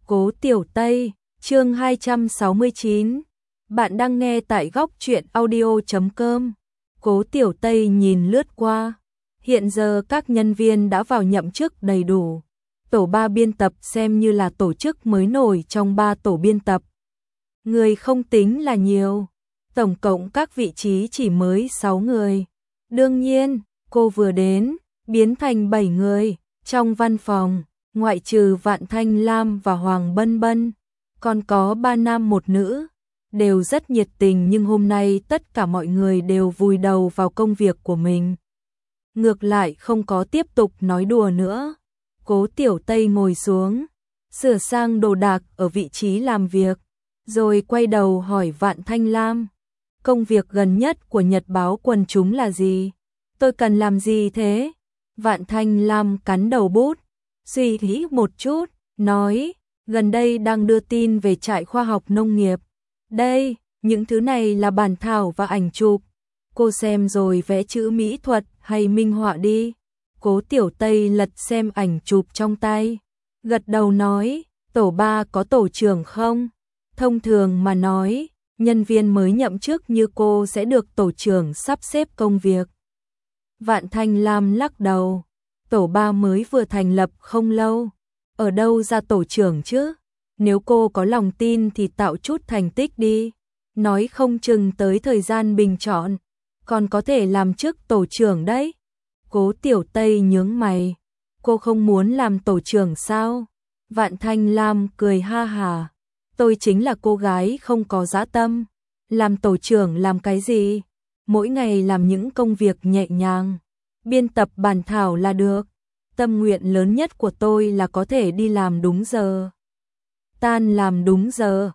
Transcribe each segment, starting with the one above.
Cố Tiểu Tây, chương 269. Bạn đang nghe tại góc truyện audio.com. Cố Tiểu Tây nhìn lướt qua. Hiện giờ các nhân viên đã vào nhậm chức đầy đủ. Tổ 3 biên tập xem như là tổ chức mới nổi trong 3 tổ biên tập. Người không tính là nhiều. Tổng cộng các vị trí chỉ mới 6 người. Đương nhiên, cô vừa đến, biến thành 7 người. Trong văn phòng, ngoại trừ Vạn Thanh Lam và Hoàng Bân Bân, còn có 3 nam 1 nữ, đều rất nhiệt tình, nhưng hôm nay tất cả mọi người đều vùi đầu vào công việc của mình. Ngược lại không có tiếp tục nói đùa nữa. Cố Tiểu Tây ngồi xuống, sửa sang đồ đạc ở vị trí làm việc, rồi quay đầu hỏi Vạn Thanh Lam, công việc gần nhất của Nhật báo Quần Chúng là gì? Tôi cần làm gì thế? Vạn Thanh Lam cắn đầu bút, suy nghĩ một chút, nói, gần đây đang đưa tin về trại khoa học nông nghiệp. Đây, những thứ này là bản thảo và ảnh chụp. Cô xem rồi vẽ chữ mỹ thuật hay minh họa đi. Cố Tiểu Tây lật xem ảnh chụp trong tay, gật đầu nói, tổ 3 có tổ trưởng không? Thông thường mà nói, nhân viên mới nhậm chức như cô sẽ được tổ trưởng sắp xếp công việc. Vạn Thanh Lam lắc đầu, tổ 3 mới vừa thành lập không lâu, ở đâu ra tổ trưởng chứ? Nếu cô có lòng tin thì tạo chút thành tích đi, nói không chừng tới thời gian bình chọn, còn có thể làm chức tổ trưởng đấy. Cố Tiểu Tây nhướng mày, cô không muốn làm tổ trưởng sao? Vạn Thanh Lam cười ha hà, tôi chính là cô gái không có dã tâm, làm tổ trưởng làm cái gì? Mỗi ngày làm những công việc nhẹ nhàng, biên tập bản thảo là được. Tâm nguyện lớn nhất của tôi là có thể đi làm đúng giờ, tan làm đúng giờ.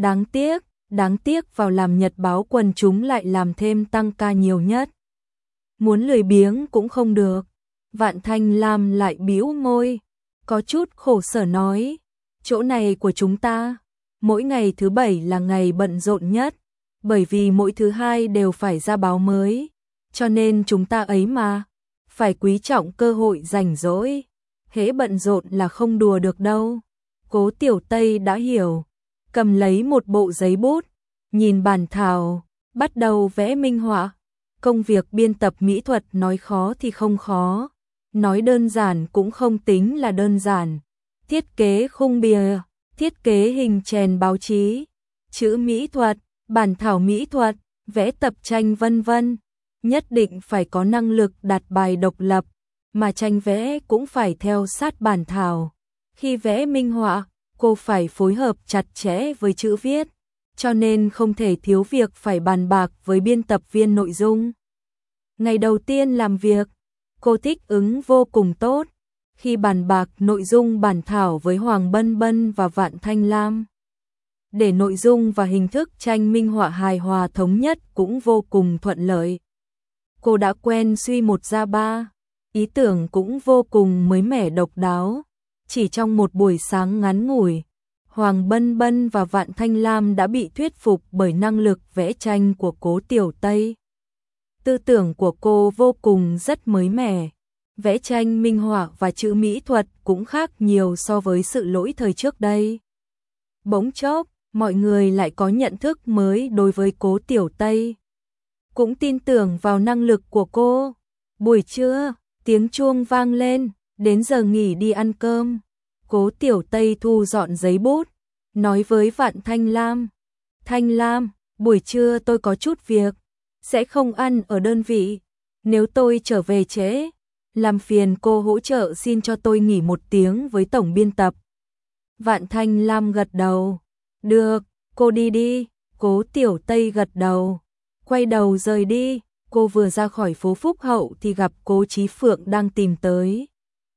Đáng tiếc vào làm Nhật báo Quần Chúng lại làm thêm tăng ca nhiều nhất. Muốn lười biếng cũng không được. Vạn Thanh Lam lại bĩu môi, có chút khổ sở nói, chỗ này của chúng ta, mỗi ngày thứ 7 là ngày bận rộn nhất, bởi vì mỗi thứ 2 đều phải ra báo mới, cho nên chúng ta ấy mà, phải quý trọng cơ hội rảnh rỗi, hễ bận rộn là không đùa được đâu. Cố Tiểu Tây đã hiểu, cầm lấy một bộ giấy bút, nhìn bản thảo, bắt đầu vẽ minh họa. Công việc biên tập mỹ thuật nói khó thì không khó, nói đơn giản cũng không tính là đơn giản. Thiết kế khung bìa, thiết kế hình chèn báo chí, chữ mỹ thuật, bản thảo mỹ thuật, vẽ tập tranh vân vân. Nhất định phải có năng lực đặt bài độc lập, mà tranh vẽ cũng phải theo sát bản thảo. Khi vẽ minh họa, cô phải phối hợp chặt chẽ với chữ viết, cho nên không thể thiếu việc phải bàn bạc với biên tập viên nội dung. Ngày đầu tiên làm việc, cô thích ứng vô cùng tốt, khi bàn bạc nội dung bản thảo với Hoàng Bân Bân và Vạn Thanh Lam. Để nội dung và hình thức tranh minh họa hài hòa thống nhất cũng vô cùng thuận lợi. Cô đã quen suy một ra ba, ý tưởng cũng vô cùng mới mẻ độc đáo. Chỉ trong một buổi sáng ngắn ngủi, Hoàng Bân Bân và Vạn Thanh Lam đã bị thuyết phục bởi năng lực vẽ tranh của Cố Tiểu Tây. Tư tưởng của cô vô cùng rất mới mẻ, vẽ tranh minh họa và chữ mỹ thuật cũng khác nhiều so với sự lỗi thời trước đây. Bỗng chốc, mọi người lại có nhận thức mới đối với Cố Tiểu Tây, cũng tin tưởng vào năng lực của cô. Buổi trưa, tiếng chuông vang lên, đến giờ nghỉ đi ăn cơm. Cố Tiểu Tây thu dọn giấy bút, nói với Vạn Thanh Lam, Thanh Lam, buổi trưa tôi có chút việc, sẽ không ăn ở đơn vị. Nếu tôi trở về trễ, làm phiền cô hỗ trợ xin cho tôi nghỉ 1 tiếng với tổng biên tập. Vạn Thanh Lam gật đầu, được, cô đi đi. Cố Tiểu Tây gật đầu, quay đầu rời đi. Cô vừa ra khỏi phố Phúc Hậu thì gặp Cố Chí Phượng đang tìm tới.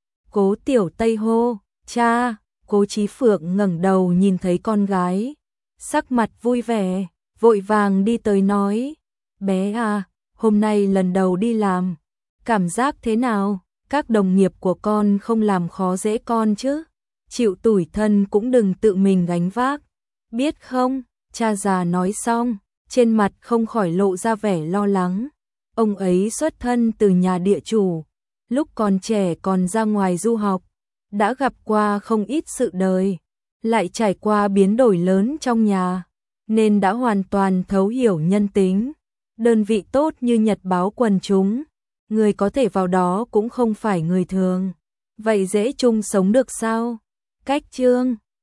Cố Tiểu Tây hô, cha. Cố Chí Phượng ngẩng đầu nhìn thấy con gái, sắc mặt vui vẻ, vội vàng đi tới nói, bé à, hôm nay lần đầu đi làm, cảm giác thế nào? Các đồng nghiệp của con không làm khó dễ con chứ? Chịu tủi thân cũng đừng tự mình gánh vác, biết không? Cha già nói xong, trên mặt không khỏi lộ ra vẻ lo lắng. Ông ấy xuất thân từ nhà địa chủ, lúc còn trẻ còn ra ngoài du học, đã gặp qua không ít sự đời, lại trải qua biến đổi lớn trong nhà, nên đã hoàn toàn thấu hiểu nhân tính. Đơn vị tốt như Nhật báo quần chúng, người có thể vào đó cũng không phải người thường. Vậy dễ chung sống được sao? Cách chương